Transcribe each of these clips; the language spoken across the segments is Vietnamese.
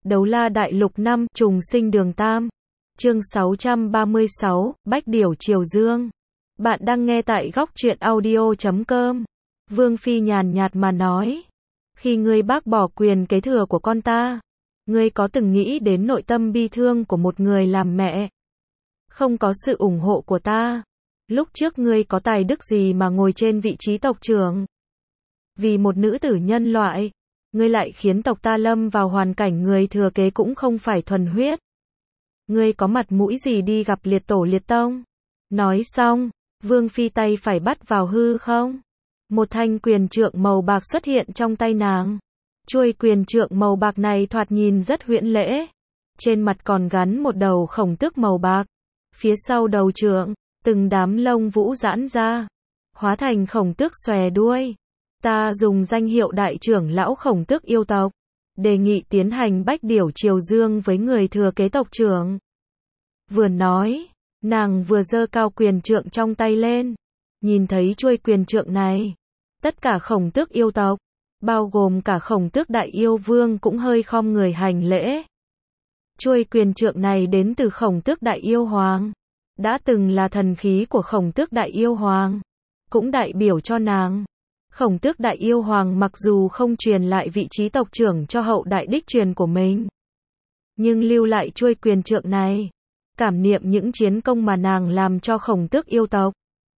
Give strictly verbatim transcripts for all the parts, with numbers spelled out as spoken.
Đấu La Đại Lục năm, Trùng Sinh Đường Tam. Chương sáu trăm ba mươi sáu, Bách Điểu Triều Dương. Bạn đang nghe tại góc truyện audio chấm com. Vương Phi nhàn nhạt mà nói. Khi ngươi bác bỏ quyền kế thừa của con ta, ngươi có từng nghĩ đến nội tâm bi thương của một người làm mẹ? Không có sự ủng hộ của ta, lúc trước ngươi có tài đức gì mà ngồi trên vị trí tộc trưởng? Vì một nữ tử nhân loại, ngươi lại khiến tộc ta lâm vào hoàn cảnh người thừa kế cũng không phải thuần huyết. Ngươi có mặt mũi gì đi gặp liệt tổ liệt tông? Nói xong, Vương Phi tay phải bắt vào hư không. Một thanh quyền trượng màu bạc xuất hiện trong tay nàng. Chuôi quyền trượng màu bạc này thoạt nhìn rất huyễn lễ. Trên mặt còn gắn một đầu khổng tước màu bạc. Phía sau đầu trượng, từng đám lông vũ giãn ra, hóa thành khổng tước xòe đuôi. Ta dùng danh hiệu đại trưởng lão khổng tước yêu tộc, đề nghị tiến hành Bách Điểu Triều Dương với người thừa kế tộc trưởng. Vừa nói, nàng vừa giơ cao quyền trượng trong tay lên. Nhìn thấy chuôi quyền trượng này, tất cả khổng tước yêu tộc, bao gồm cả khổng tước đại yêu vương cũng hơi khom người hành lễ. Chuôi quyền trượng này đến từ khổng tước đại yêu hoàng, đã từng là thần khí của khổng tước đại yêu hoàng, cũng đại biểu cho nàng. Khổng tước đại yêu hoàng mặc dù không truyền lại vị trí tộc trưởng cho hậu đại đích truyền của mình, nhưng lưu lại chuôi quyền trượng này, cảm niệm những chiến công mà nàng làm cho khổng tước yêu tộc.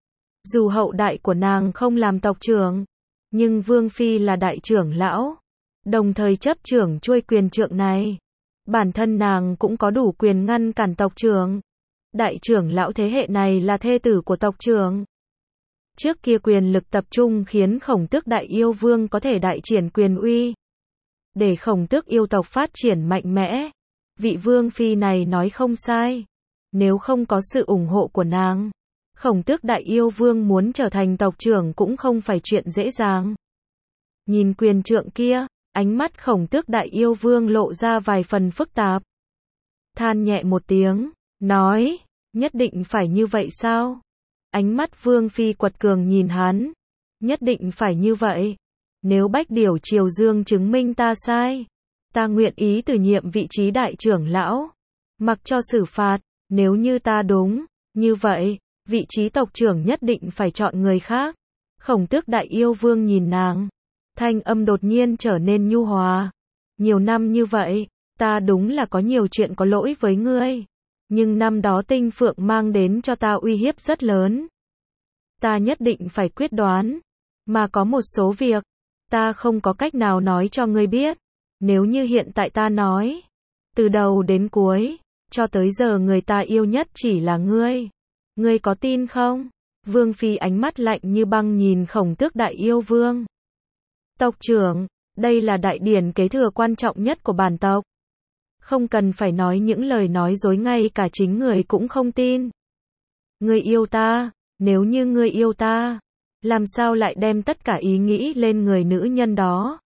Dù hậu đại của nàng không làm tộc trưởng, nhưng Vương Phi là đại trưởng lão, đồng thời chấp trưởng chuôi quyền trượng này. Bản thân nàng cũng có đủ quyền ngăn cản tộc trưởng. Đại trưởng lão thế hệ này là thê tử của tộc trưởng. Trước kia quyền lực tập trung khiến khổng tước đại yêu vương có thể đại triển quyền uy, để khổng tước yêu tộc phát triển mạnh mẽ. Vị Vương Phi này nói không sai. Nếu không có sự ủng hộ của nàng, khổng tước đại yêu vương muốn trở thành tộc trưởng cũng không phải chuyện dễ dàng. Nhìn quyền trượng kia, ánh mắt khổng tước đại yêu vương lộ ra vài phần phức tạp. Than nhẹ một tiếng, nói, nhất định phải như vậy sao? Ánh mắt Vương Phi quật cường nhìn hắn. Nhất định phải như vậy. Nếu Bách Điểu Triều Dương chứng minh ta sai, ta nguyện ý từ nhiệm vị trí đại trưởng lão, mặc cho xử phạt. Nếu như ta đúng, như vậy, vị trí tộc trưởng nhất định phải chọn người khác. Khổng tước đại yêu vương nhìn nàng, thanh âm đột nhiên trở nên nhu hòa. Nhiều năm như vậy, ta đúng là có nhiều chuyện có lỗi với ngươi. Nhưng năm đó Tinh Phượng mang đến cho ta uy hiếp rất lớn. Ta nhất định phải quyết đoán. Mà có một số việc, ta không có cách nào nói cho ngươi biết. Nếu như hiện tại ta nói, từ đầu đến cuối, cho tới giờ người ta yêu nhất chỉ là ngươi. Ngươi có tin không? Vương Phi ánh mắt lạnh như băng nhìn khổng tước đại yêu vương. Tộc trưởng, đây là đại điển kế thừa quan trọng nhất của bản tộc. Không cần phải nói những lời nói dối, ngay cả chính người cũng không tin. Ngươi yêu ta, nếu như ngươi yêu ta, làm sao lại đem tất cả ý nghĩ lên người nữ nhân đó?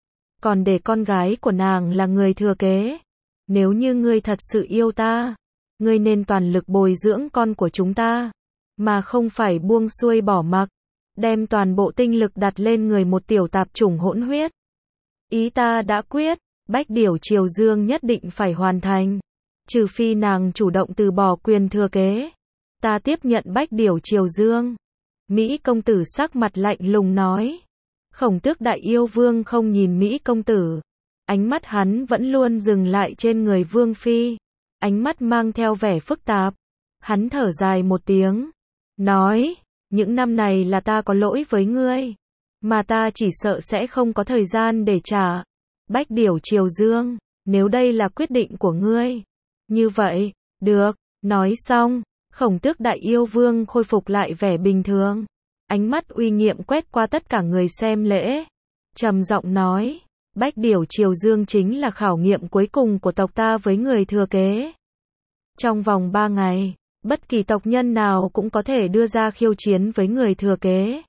Còn để con gái của nàng là người thừa kế. Nếu như ngươi thật sự yêu ta, ngươi nên toàn lực bồi dưỡng con của chúng ta, mà không phải buông xuôi bỏ mặc, đem toàn bộ tinh lực đặt lên người một tiểu tạp chủng hỗn huyết. Ý ta đã quyết, Bách Điểu Triều Dương nhất định phải hoàn thành, trừ phi nàng chủ động từ bỏ quyền thừa kế. Ta tiếp nhận Bách Điểu Triều Dương. Mỹ công tử sắc mặt lạnh lùng nói. Khổng tước đại yêu vương không nhìn Mỹ công tử, ánh mắt hắn vẫn luôn dừng lại trên người Vương Phi, ánh mắt mang theo vẻ phức tạp. Hắn thở dài một tiếng, nói, những năm này là ta có lỗi với ngươi, mà ta chỉ sợ sẽ không có thời gian để trả. Bách Điểu Triều Dương, nếu đây là quyết định của ngươi, như vậy, được. Nói xong, khổng tước đại yêu vương khôi phục lại vẻ bình thường, ánh mắt uy nghiêm quét qua tất cả người xem lễ, trầm giọng nói, Bách Điểu Triều Dương chính là khảo nghiệm cuối cùng của tộc ta với người thừa kế. Trong vòng ba ngày, bất kỳ tộc nhân nào cũng có thể đưa ra khiêu chiến với người thừa kế.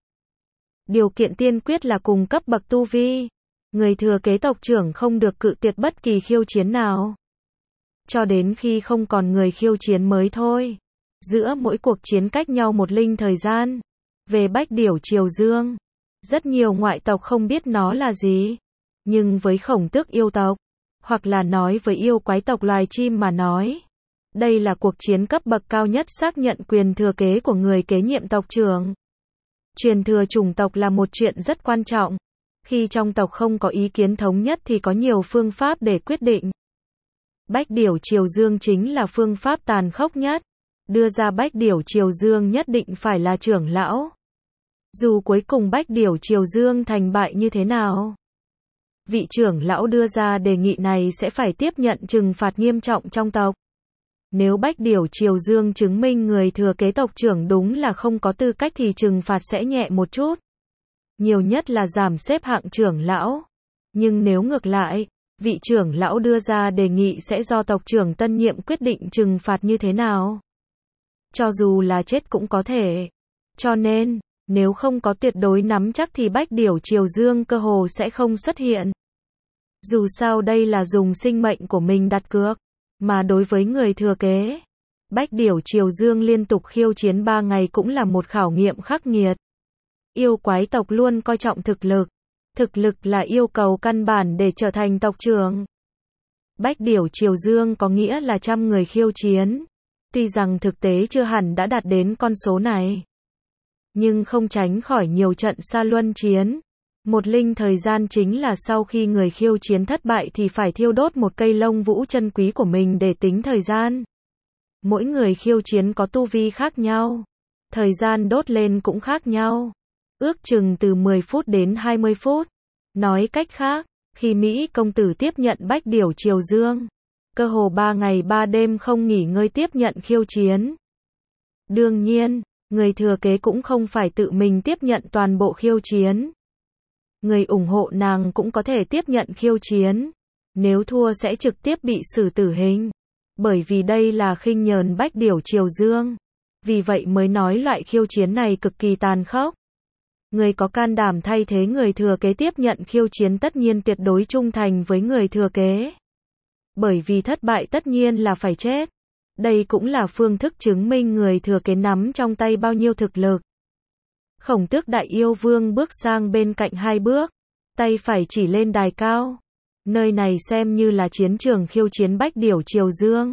Điều kiện tiên quyết là cùng cấp bậc tu vi. Người thừa kế tộc trưởng không được cự tuyệt bất kỳ khiêu chiến nào, cho đến khi không còn người khiêu chiến mới thôi. Giữa mỗi cuộc chiến cách nhau một linh thời gian. Về Bách Điểu Triều Dương, rất nhiều ngoại tộc không biết nó là gì, nhưng với khổng tước yêu tộc, hoặc là nói với yêu quái tộc loài chim mà nói. Đây là cuộc chiến cấp bậc cao nhất xác nhận quyền thừa kế của người kế nhiệm tộc trưởng. Truyền thừa chủng tộc là một chuyện rất quan trọng. Khi trong tộc không có ý kiến thống nhất thì có nhiều phương pháp để quyết định. Bách điểu triều dương chính là phương pháp tàn khốc nhất. Đưa ra bách điểu triều dương nhất định phải là trưởng lão. Dù cuối cùng bách điểu triều dương thành bại như thế nào, vị trưởng lão đưa ra đề nghị này sẽ phải tiếp nhận trừng phạt nghiêm trọng trong tộc. Nếu bách điểu triều dương chứng minh người thừa kế tộc trưởng đúng là không có tư cách thì trừng phạt sẽ nhẹ một chút. Nhiều nhất là giảm xếp hạng trưởng lão. Nhưng nếu ngược lại, vị trưởng lão đưa ra đề nghị sẽ do tộc trưởng tân nhiệm quyết định trừng phạt như thế nào. Cho dù là chết cũng có thể. Cho nên, nếu không có tuyệt đối nắm chắc thì bách điểu triều dương cơ hồ sẽ không xuất hiện. Dù sao đây là dùng sinh mệnh của mình đặt cược. Mà đối với người thừa kế, bách điểu triều dương liên tục khiêu chiến ba ngày cũng là một khảo nghiệm khắc nghiệt. Yêu quái tộc luôn coi trọng thực lực. Thực lực là yêu cầu căn bản để trở thành tộc trưởng. Bách điểu triều dương có nghĩa là trăm người khiêu chiến. Tuy rằng thực tế chưa hẳn đã đạt đến con số này, nhưng không tránh khỏi nhiều trận sa luân chiến. Một linh thời gian chính là sau khi người khiêu chiến thất bại thì phải thiêu đốt một cây lông vũ chân quý của mình để tính thời gian. Mỗi người khiêu chiến có tu vi khác nhau. Thời gian đốt lên cũng khác nhau. Ước chừng từ mười phút đến hai mươi phút. Nói cách khác, khi Mỹ công tử tiếp nhận bách điểu triều dương, cơ hồ ba ngày ba đêm không nghỉ ngơi tiếp nhận khiêu chiến. Đương nhiên, người thừa kế cũng không phải tự mình tiếp nhận toàn bộ khiêu chiến. Người ủng hộ nàng cũng có thể tiếp nhận khiêu chiến. Nếu thua sẽ trực tiếp bị xử tử hình. Bởi vì đây là khinh nhờn bách điểu triều dương. Vì vậy mới nói loại khiêu chiến này cực kỳ tàn khốc. Người có can đảm thay thế người thừa kế tiếp nhận khiêu chiến tất nhiên tuyệt đối trung thành với người thừa kế. Bởi vì thất bại tất nhiên là phải chết. Đây cũng là phương thức chứng minh người thừa kế nắm trong tay bao nhiêu thực lực. Khổng Tước Đại Yêu Vương bước sang bên cạnh hai bước, tay phải chỉ lên đài cao. Nơi này xem như là chiến trường khiêu chiến bách điểu triều dương.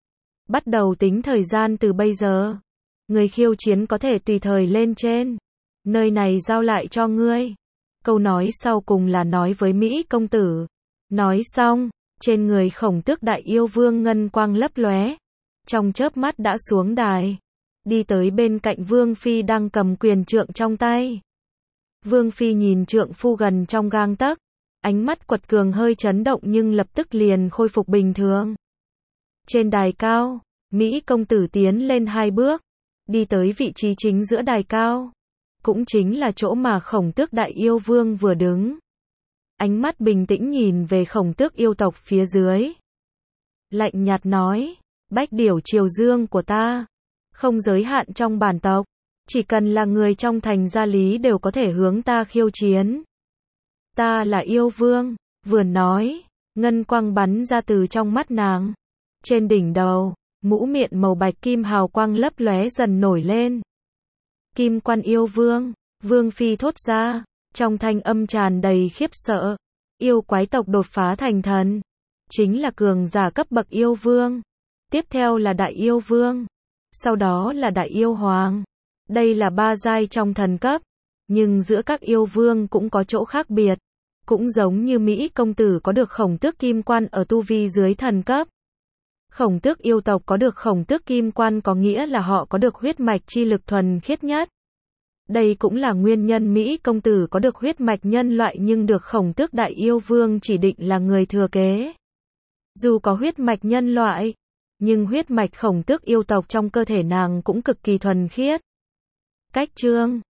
Bắt đầu tính thời gian từ bây giờ. Người khiêu chiến có thể tùy thời lên trên. Nơi này giao lại cho ngươi. Câu nói sau cùng là nói với Mỹ công tử. Nói xong, trên người Khổng Tước Đại Yêu Vương ngân quang lấp lóe, trong chớp mắt đã xuống đài, đi tới bên cạnh Vương Phi đang cầm quyền trượng trong tay. Vương Phi nhìn trượng phu gần trong gang tấc, ánh mắt quật cường hơi chấn động nhưng lập tức liền khôi phục bình thường. Trên đài cao, Mỹ công tử tiến lên hai bước, đi tới vị trí chính giữa đài cao, cũng chính là chỗ mà Khổng Tước Đại Yêu Vương vừa đứng. Ánh mắt bình tĩnh nhìn về Khổng Tước yêu tộc phía dưới. Lạnh nhạt nói, bách điểu triều dương của ta, không giới hạn trong bản tộc, chỉ cần là người trong thành gia lý đều có thể hướng ta khiêu chiến. Ta là yêu vương, vừa nói, ngân quang bắn ra từ trong mắt nàng. Trên đỉnh đầu, mũ miệng màu bạch kim hào quang lấp lóe dần nổi lên. Kim Quan Yêu Vương, Vương Phi thốt ra, trong thanh âm tràn đầy khiếp sợ. Yêu quái tộc đột phá thành thần, chính là cường giả cấp bậc yêu vương. Tiếp theo là đại yêu vương, sau đó là đại yêu hoàng. Đây là ba giai trong thần cấp, nhưng giữa các yêu vương cũng có chỗ khác biệt. Cũng giống như Mỹ công tử có được Khổng Tước Kim Quan ở tu vi dưới thần cấp. Khổng Tước yêu tộc có được Khổng Tước Kim Quan có nghĩa là họ có được huyết mạch chi lực thuần khiết nhất. Đây cũng là nguyên nhân Mỹ công tử có được huyết mạch nhân loại nhưng được Khổng Tước Đại Yêu Vương chỉ định là người thừa kế. Dù có huyết mạch nhân loại, nhưng huyết mạch Khổng Tước yêu tộc trong cơ thể nàng cũng cực kỳ thuần khiết. Cách chương